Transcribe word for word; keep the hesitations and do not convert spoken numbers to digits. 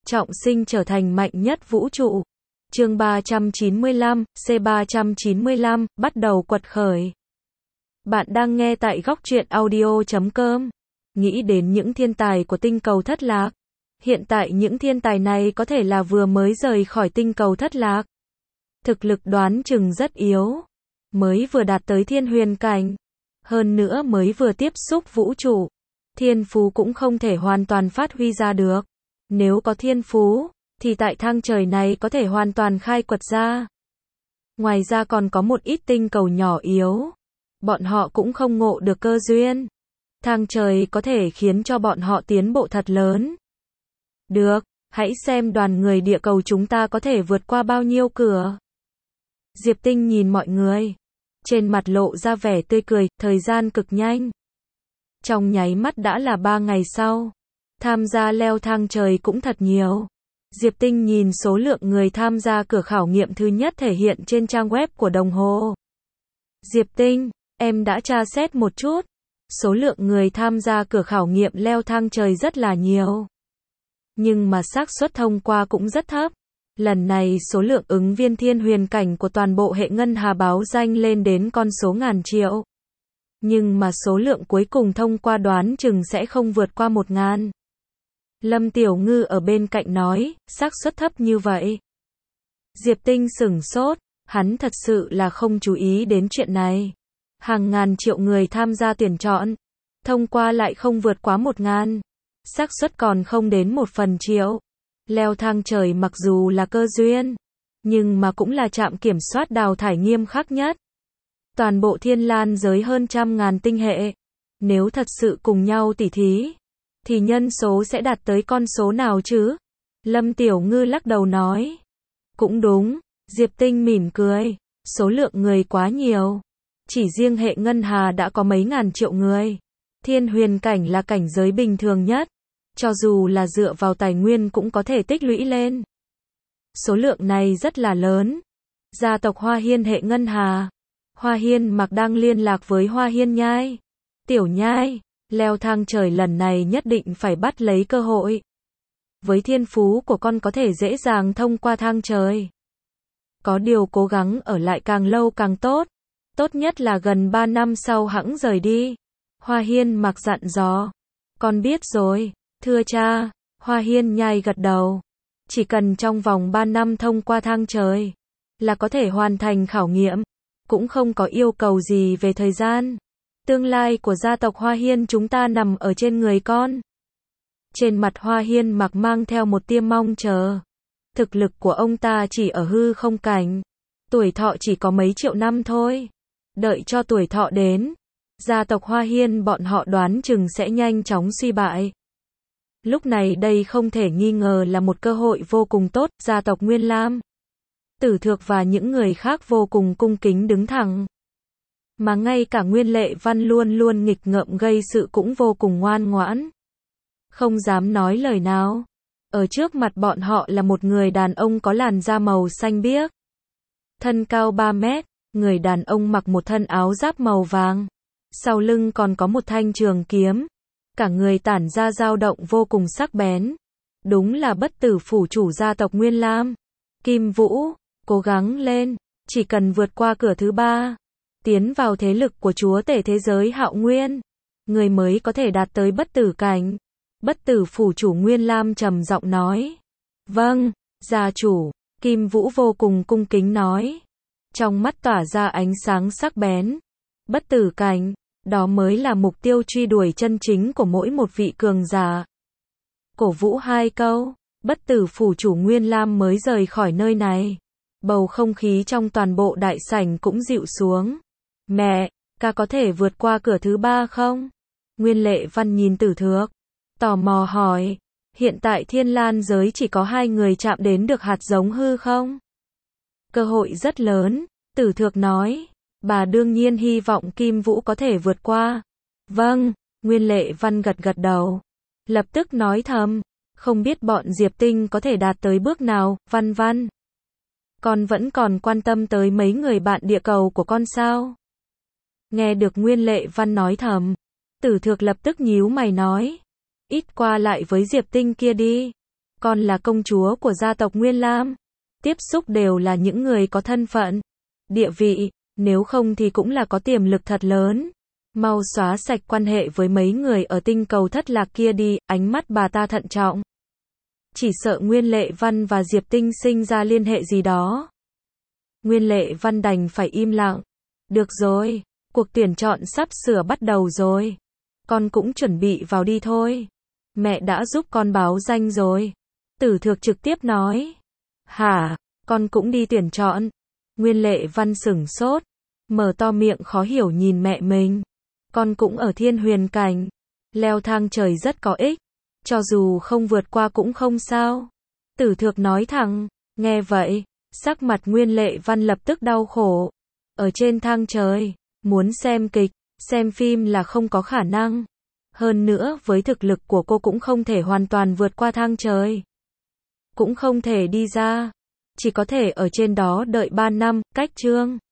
trọng sinh trở thành mạnh nhất vũ trụ. Chương ba trăm chín mươi lăm, C ba trăm chín mươi lăm, bắt đầu quật khởi. Bạn đang nghe tại góc truyện audio chấm com. Nghĩ đến những thiên tài của tinh cầu thất lạc. Hiện tại những thiên tài này có thể là vừa mới rời khỏi tinh cầu thất lạc. Thực lực đoán chừng rất yếu. Mới vừa đạt tới thiên huyền cảnh. Hơn nữa mới vừa tiếp xúc vũ trụ. Thiên phú cũng không thể hoàn toàn phát huy ra được. Nếu có thiên phú, thì tại thang trời này có thể hoàn toàn khai quật ra. Ngoài ra còn có một ít tinh cầu nhỏ yếu. Bọn họ cũng không ngộ được cơ duyên. Thang trời có thể khiến cho bọn họ tiến bộ thật lớn. Được, hãy xem đoàn người địa cầu chúng ta có thể vượt qua bao nhiêu cửa. Diệp Tinh nhìn mọi người. Trên mặt lộ ra vẻ tươi cười, thời gian cực nhanh. Trong nháy mắt đã là ba ngày sau. Tham gia leo thang trời cũng thật nhiều. Diệp Tinh nhìn số lượng người tham gia cửa khảo nghiệm thứ nhất thể hiện trên trang web của đồng hồ. Diệp Tinh, em đã tra xét một chút. Số lượng người tham gia cửa khảo nghiệm leo thang trời rất là nhiều. Nhưng mà xác suất thông qua cũng rất thấp. Lần này số lượng ứng viên thiên huyền cảnh của toàn bộ hệ ngân hà báo danh lên đến con số ngàn triệu. Nhưng mà số lượng cuối cùng thông qua đoán chừng sẽ không vượt qua một ngàn. Lâm Tiểu Ngư ở bên cạnh nói, xác suất thấp như vậy. Diệp Tinh sửng sốt, hắn thật sự là không chú ý đến chuyện này. Hàng ngàn triệu người tham gia tuyển chọn, thông qua lại không vượt quá một ngàn. Xác suất còn không đến một phần triệu. Leo thang trời mặc dù là cơ duyên, nhưng mà cũng là trạm kiểm soát đào thải nghiêm khắc nhất. Toàn bộ thiên lan giới hơn trăm ngàn tinh hệ. Nếu thật sự cùng nhau tỉ thí, thì nhân số sẽ đạt tới con số nào chứ? Lâm Tiểu Ngư lắc đầu nói. Cũng đúng, Diệp Tinh mỉm cười. Số lượng người quá nhiều. Chỉ riêng hệ ngân hà đã có mấy ngàn triệu người. Thiên huyền cảnh là cảnh giới bình thường nhất. Cho dù là dựa vào tài nguyên cũng có thể tích lũy lên. Số lượng này rất là lớn. Gia tộc Hoa Hiên hệ ngân hà. Hoa Hiên Mặc đang liên lạc với Hoa Hiên Nhai. Tiểu Nhai, leo thang trời lần này nhất định phải bắt lấy cơ hội. Với thiên phú của con có thể dễ dàng thông qua thang trời. Có điều cố gắng ở lại càng lâu càng tốt. Tốt nhất là gần ba năm sau hẵng rời đi. Hoa Hiên Mặc dặn dò. Con biết rồi, thưa cha. Hoa Hiên Nhai gật đầu. Chỉ cần trong vòng ba năm thông qua thang trời, là có thể hoàn thành khảo nghiệm. Cũng không có yêu cầu gì về thời gian. Tương lai của gia tộc Hoa Hiên chúng ta nằm ở trên người con. Trên mặt Hoa Hiên Mặc mang theo một tia mong chờ. Thực lực của ông ta chỉ ở hư không cảnh. Tuổi thọ chỉ có mấy triệu năm thôi. Đợi cho tuổi thọ đến, gia tộc Hoa Hiên bọn họ đoán chừng sẽ nhanh chóng suy bại. Lúc này đây không thể nghi ngờ là một cơ hội vô cùng tốt. Gia tộc Nguyên Lam, Tử Thược và những người khác vô cùng cung kính đứng thẳng. Mà ngay cả Nguyên Lệ Văn luôn luôn nghịch ngợm gây sự cũng vô cùng ngoan ngoãn. Không dám nói lời nào. Ở trước mặt bọn họ là một người đàn ông có làn da màu xanh biếc. Thân cao ba mét, người đàn ông mặc một thân áo giáp màu vàng. Sau lưng còn có một thanh trường kiếm. Cả người tản ra dao động vô cùng sắc bén. Đúng là bất tử phủ chủ gia tộc Nguyên Lam. Kim Vũ, cố gắng lên, chỉ cần vượt qua cửa thứ ba. Tiến vào thế lực của chúa tể thế giới Hạo Nguyên. Người mới có thể đạt tới bất tử cảnh. Bất tử phủ chủ Nguyên Lam trầm giọng nói. Vâng, gia chủ. Kim Vũ vô cùng cung kính nói. Trong mắt tỏa ra ánh sáng sắc bén. Bất tử cảnh, đó mới là mục tiêu truy đuổi chân chính của mỗi một vị cường giả. Cổ vũ hai câu, bất tử phủ chủ Nguyên Lam mới rời khỏi nơi này. Bầu không khí trong toàn bộ đại sảnh cũng dịu xuống. Mẹ, ca có thể vượt qua cửa thứ ba không? Nguyên Lệ Văn nhìn Tử Thược, tò mò hỏi. Hiện tại thiên lan giới chỉ có hai người chạm đến được hạt giống hư không? Cơ hội rất lớn, Tử Thược nói. Bà đương nhiên hy vọng Kim Vũ có thể vượt qua. Vâng, Nguyên Lệ Văn gật gật đầu. Lập tức nói thầm. Không biết bọn Diệp Tinh có thể đạt tới bước nào, Văn Văn. Con vẫn còn quan tâm tới mấy người bạn địa cầu của con sao? Nghe được Nguyên Lệ Văn nói thầm, Tử Thược lập tức nhíu mày nói. Ít qua lại với Diệp Tinh kia đi. Con là công chúa của gia tộc Nguyên Lam. Tiếp xúc đều là những người có thân phận, địa vị, nếu không thì cũng là có tiềm lực thật lớn. Mau xóa sạch quan hệ với mấy người ở tinh cầu thất lạc kia đi, ánh mắt bà ta thận trọng. Chỉ sợ Nguyên Lệ Văn và Diệp Tinh sinh ra liên hệ gì đó. Nguyên Lệ Văn đành phải im lặng. Được rồi, cuộc tuyển chọn sắp sửa bắt đầu rồi. Con cũng chuẩn bị vào đi thôi. Mẹ đã giúp con báo danh rồi. Tử Thược trực tiếp nói. Hả, con cũng đi tuyển chọn. Nguyên Lệ Văn sửng sốt, mở to miệng khó hiểu nhìn mẹ mình. Con cũng ở Thiên Huyền Cảnh. Leo thang trời rất có ích. Cho dù không vượt qua cũng không sao. Tử Thược nói thẳng. Nghe vậy, sắc mặt Nguyên Lệ Văn lập tức đau khổ. Ở trên thang trời, muốn xem kịch, xem phim là không có khả năng. Hơn nữa với thực lực của cô cũng không thể hoàn toàn vượt qua thang trời. Cũng không thể đi ra. Chỉ có thể ở trên đó đợi ba năm, cách chương.